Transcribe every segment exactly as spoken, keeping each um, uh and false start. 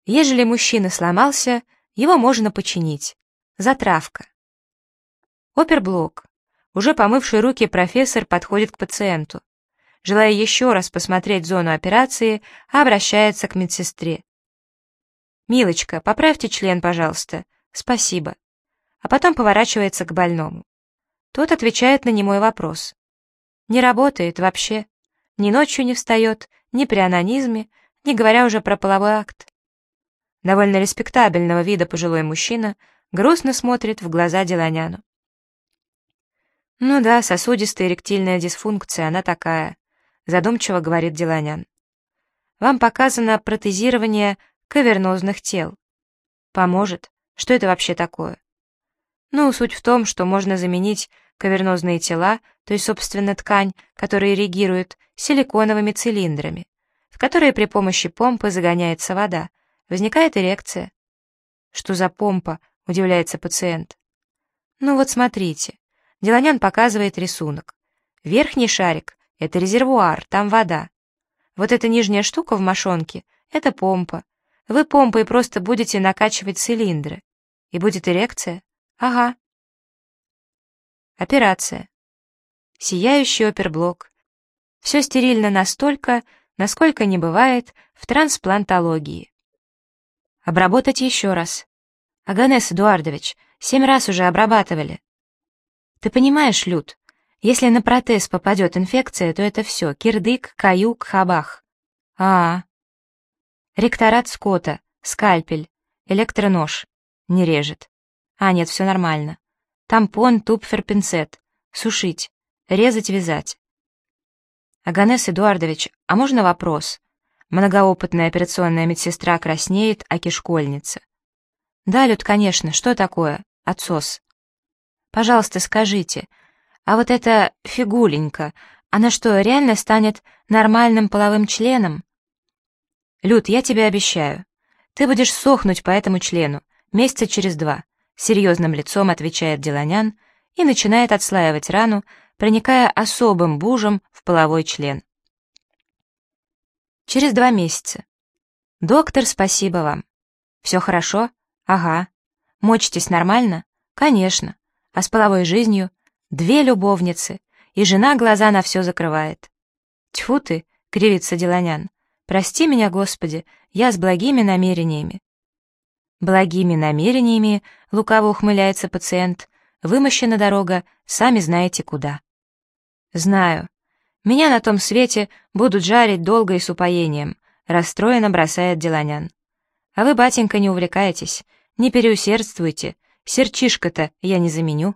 Ежели мужчина сломался, его можно починить. Затравка. Оперблок. Уже помывший руки профессор подходит к пациенту. Желая еще раз посмотреть зону операции, обращается к медсестре. «Милочка, поправьте член, пожалуйста. Спасибо». А потом поворачивается к больному. Тот отвечает на немой вопрос. Не работает вообще. Ни ночью не встает, ни при анонизме, не говоря уже про половой акт. Довольно респектабельного вида пожилой мужчина грустно смотрит в глаза Деланяну. «Ну да, сосудистая эректильная дисфункция, она такая», — задумчиво говорит Деланян. «Вам показано протезирование кавернозных тел. Поможет? Что это вообще такое?» Ну, суть в том, что можно заменить кавернозные тела, то есть, собственно, ткань, которая ирригирует, силиконовыми цилиндрами, в которые при помощи помпы загоняется вода. Возникает эрекция. «Что за помпа?» — удивляется пациент. «Ну вот смотрите». Деланян показывает рисунок. Верхний шарик — это резервуар, там вода. Вот эта нижняя штука в мошонке — это помпа. Вы помпой просто будете накачивать цилиндры. И будет эрекция? Ага. Операция. Сияющий оперблок. Все стерильно настолько, насколько не бывает в трансплантологии. Обработать еще раз. Оганес Эдуардович, семь раз уже обрабатывали. Ты понимаешь, Люд, если на протез попадет инфекция, то это все, кирдык, каюк, хабах. А, -а. Ректорат Скотта, скальпель, электронож. Не режет. А, нет, все нормально. Тампон, тупфер, пинцет. Сушить. Резать, вязать. Оганес Эдуардович, а можно вопрос? Многоопытная операционная медсестра краснеет, аки школьница. Да, Люд, конечно, что такое? Отсос. Пожалуйста, скажите, а вот эта фигуленька, она что, реально станет нормальным половым членом? Люд, я тебе обещаю, ты будешь сохнуть по этому члену месяца через два, серьезным лицом отвечает Деланян и начинает отслаивать рану, проникая особым бужем в половой член. Через два месяца. Доктор, спасибо вам. Все хорошо? Ага. Мочитесь нормально? Конечно. А с половой жизнью? Две любовницы, и жена глаза на все закрывает. Тьфу ты, кривится Деланян. Прости меня, Господи, я с благими намерениями. Благими намерениями, лукаво ухмыляется пациент, вымощена дорога, сами знаете куда. Знаю. Меня на том свете будут жарить долго и с упоением, расстроенно бросает Деланян. А вы, батенька, не увлекайтесь, не переусердствуйте, серчишко-то я не заменю.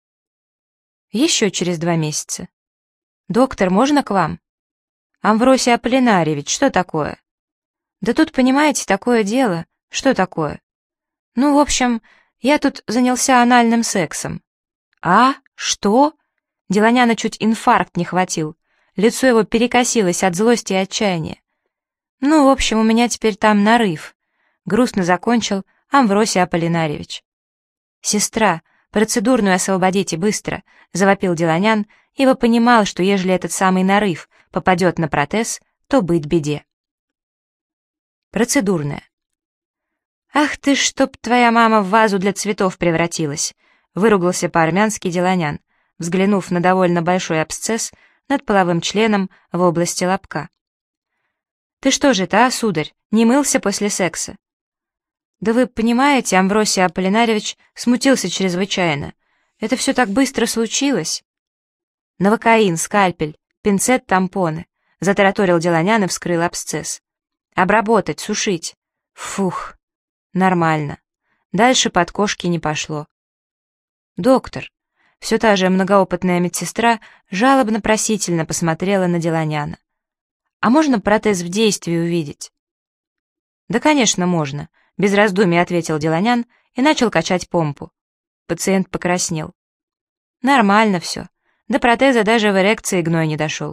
Еще через два месяца. Доктор, можно к вам? Амвросий Аполлинарьевич, что такое? Да тут, понимаете, такое дело. Что такое? Ну, в общем, я тут занялся анальным сексом. А? Что? Деланяна чуть инфаркт не хватил. Лицо его перекосилось от злости и отчаяния. Ну, в общем, у меня теперь там нарыв. Грустно закончил Амвросий Аполлинарьевич. Сестра, процедурную освободите быстро, завопил Деланян, ибо понимал, что ежели этот самый нарыв попадет на протез, то быть беде. Процедурная. «Ах ты, чтоб твоя мама в вазу для цветов превратилась!» — выругался по-армянски Деланян, взглянув на довольно большой абсцесс над половым членом в области лобка. «Ты что же это, а, сударь, не мылся после секса?» «Да вы понимаете, Амвросий Аполлинарьевич смутился чрезвычайно. Это все так быстро случилось». «Новокаин, скальпель, пинцет, тампоны», — затараторил Деланян и вскрыл абсцесс. «Обработать, сушить». «Фух, нормально. Дальше под кошки не пошло». «Доктор», — все та же многоопытная медсестра жалобно-просительно посмотрела на Деланяна. «А можно протез в действии увидеть?» «Да, конечно, можно», — без раздумий ответил Деланян и начал качать помпу. Пациент покраснел. «Нормально все. До протеза даже в эрекции гной не дошел».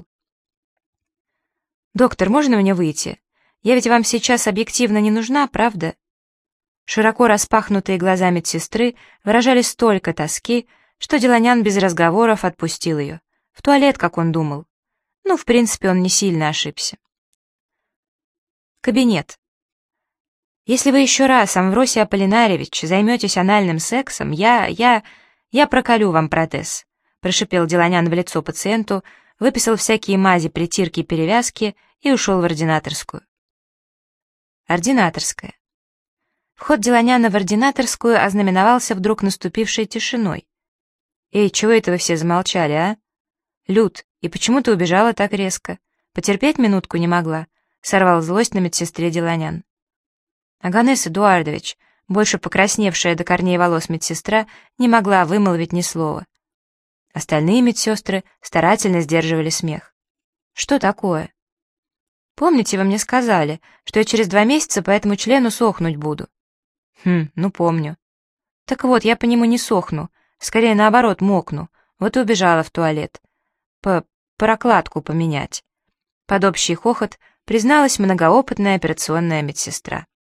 «Доктор, можно мне выйти? Я ведь вам сейчас объективно не нужна, правда?» Широко распахнутые глаза медсестры выражали столько тоски, что Деланян без разговоров отпустил ее. В туалет, как он думал. Ну, в принципе, он не сильно ошибся. Кабинет. Если вы еще раз, Амвросий Аполлинарьевич, займетесь анальным сексом, я, я, я проколю вам протез», — прошипел Деланян в лицо пациенту, выписал всякие мази, притирки и перевязки и ушел в ординаторскую. Ординаторская. Вход Деланяна в ординаторскую ознаменовался вдруг наступившей тишиной. «Эй, чего это вы все замолчали, а? Люд, и почему ты убежала так резко? Потерпеть минутку не могла?» — сорвал злость на медсестре Деланян. Оганес Эдуардович, больше покрасневшая до корней волос медсестра, не могла вымолвить ни слова. Остальные медсестры старательно сдерживали смех. «Что такое?» «Помните, вы мне сказали, что я через два месяца по этому члену сохнуть буду?» «Хм, ну помню». «Так вот, я по нему не сохну, скорее наоборот мокну, вот и убежала в туалет. По прокладку поменять». Под общий хохот призналась многоопытная операционная медсестра.